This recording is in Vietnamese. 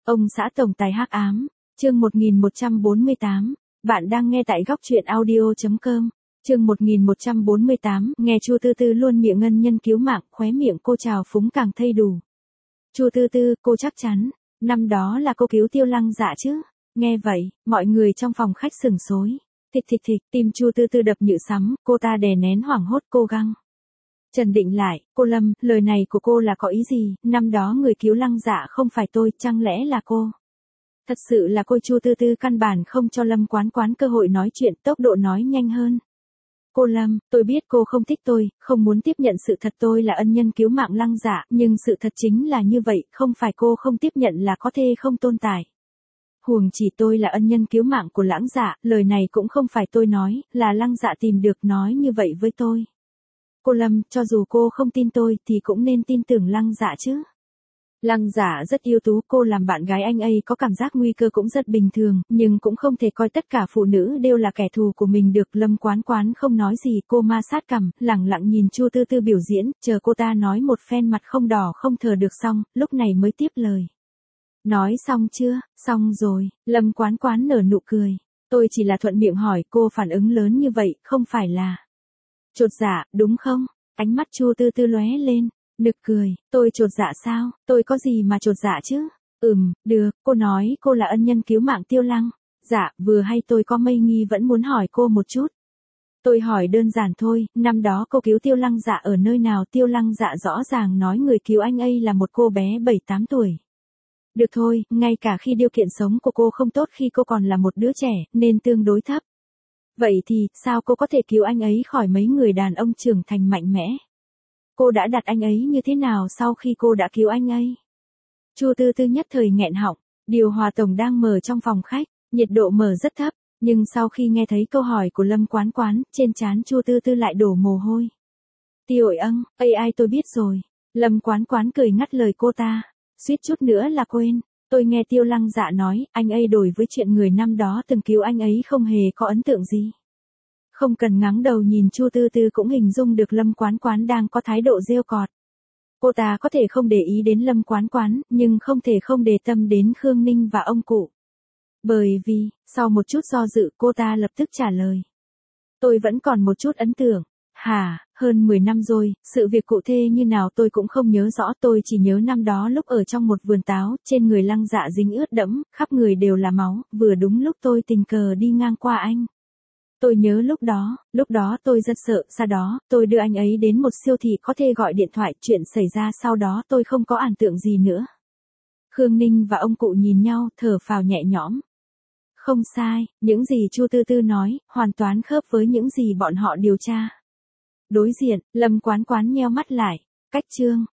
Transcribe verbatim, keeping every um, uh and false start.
Ông xã tổng tài hắc ám, chương một nghìn một trăm bốn mươi tám, bạn đang nghe tại góc truyện audio chấm com. Chương một nghìn một trăm bốn mươi tám, nghe Chu Tư Tư luôn miệng ân nhân cứu mạng, khóe miệng cô trào phúng càng thây đủ. Chu Tư Tư, cô chắc chắn, năm đó là cô cứu Tiêu Lăng Dạ chứ? Nghe vậy, mọi người trong phòng khách sửng sối. Thịch thịch thịch, tim Chu Tư Tư đập như sắm, cô ta đè nén hoảng hốt cố gắng trần định lại. Cô Lâm, lời này của cô là có ý gì? Năm đó người cứu Lăng Dạ không phải tôi, chẳng lẽ là cô? Thật sự là cô. Chu Tư Tư căn bản không cho Lâm Quán Quán cơ hội nói chuyện, tốc độ nói nhanh hơn. Cô Lâm, tôi biết cô không thích tôi, không muốn tiếp nhận sự thật tôi là ân nhân cứu mạng Lăng Dạ, nhưng sự thật chính là như vậy, không phải cô không tiếp nhận là có thể không tồn tại. Huống chỉ tôi là ân nhân cứu mạng của Lãng Dạ, lời này cũng không phải tôi nói, là Lăng Dạ tìm được nói như vậy với tôi. Cô Lâm, cho dù cô không tin tôi thì cũng nên tin tưởng Lăng Dạ chứ. Lăng Dạ rất ưu tú, cô làm bạn gái anh ấy có cảm giác nguy cơ cũng rất bình thường, nhưng cũng không thể coi tất cả phụ nữ đều là kẻ thù của mình được. Lâm Quán Quán không nói gì, cô ma sát cằm, lẳng lặng nhìn Chu Tư Tư biểu diễn, chờ cô ta nói một phen mặt không đỏ không thở được xong, lúc này mới tiếp lời. Nói xong chưa? Xong rồi. Lâm Quán Quán nở nụ cười. Tôi chỉ là thuận miệng hỏi, cô phản ứng lớn như vậy, không phải là chột dạ, đúng không? Ánh mắt Chu Tư Tư lóe lên, nực cười. Tôi chột dạ sao? Tôi có gì mà chột dạ chứ? Ừm, được, cô nói cô là ân nhân cứu mạng Tiêu Lăng Dạ, vừa hay tôi có mây nghi vẫn muốn hỏi cô một chút. Tôi hỏi đơn giản thôi, năm đó cô cứu Tiêu Lăng Dạ ở nơi nào? Tiêu Lăng Dạ rõ ràng nói người cứu anh ấy là một cô bé bảy tám tuổi. Được thôi, ngay cả khi điều kiện sống của cô không tốt khi cô còn là một đứa trẻ, nên tương đối thấp. Vậy thì, sao cô có thể cứu anh ấy khỏi mấy người đàn ông trưởng thành mạnh mẽ? Cô đã đặt anh ấy như thế nào sau khi cô đã cứu anh ấy? Chu Tư Tư nhất thời nghẹn họng, điều hòa tổng đang mở trong phòng khách, nhiệt độ mở rất thấp, nhưng sau khi nghe thấy câu hỏi của Lâm Quán Quán, trên trán Chu Tư Tư lại đổ mồ hôi. Tiêu ơi âng, ây ai tôi biết rồi. Lâm Quán Quán cười ngắt lời cô ta, suýt chút nữa là quên. Tôi nghe Tiêu Lăng Dạ nói, anh ấy đổi với chuyện người năm đó từng cứu anh ấy không hề có ấn tượng gì. Không cần ngáng đầu nhìn Chu Tư Tư cũng hình dung được Lâm Quán Quán đang có thái độ giễu cợt. Cô ta có thể không để ý đến Lâm Quán Quán, nhưng không thể không để tâm đến Khương Ninh và ông cụ. Bởi vì, sau một chút do dự cô ta lập tức trả lời. Tôi vẫn còn một chút ấn tượng. Hả, hơn mười năm rồi, sự việc cụ thể như nào tôi cũng không nhớ rõ, tôi chỉ nhớ năm đó lúc ở trong một vườn táo, trên người Lăng Dạ dính ướt đẫm, khắp người đều là máu, vừa đúng lúc tôi tình cờ đi ngang qua anh. Tôi nhớ lúc đó, lúc đó tôi rất sợ, sau đó, tôi đưa anh ấy đến một siêu thị có thể gọi điện thoại, chuyện xảy ra sau đó tôi không có ấn tượng gì nữa. Khương Ninh và ông cụ nhìn nhau, thở phào nhẹ nhõm. Không sai, những gì Chu Tư Tư nói, hoàn toàn khớp với những gì bọn họ điều tra. Đối diện, Lâm Quán Quán nheo mắt lại, cách chương,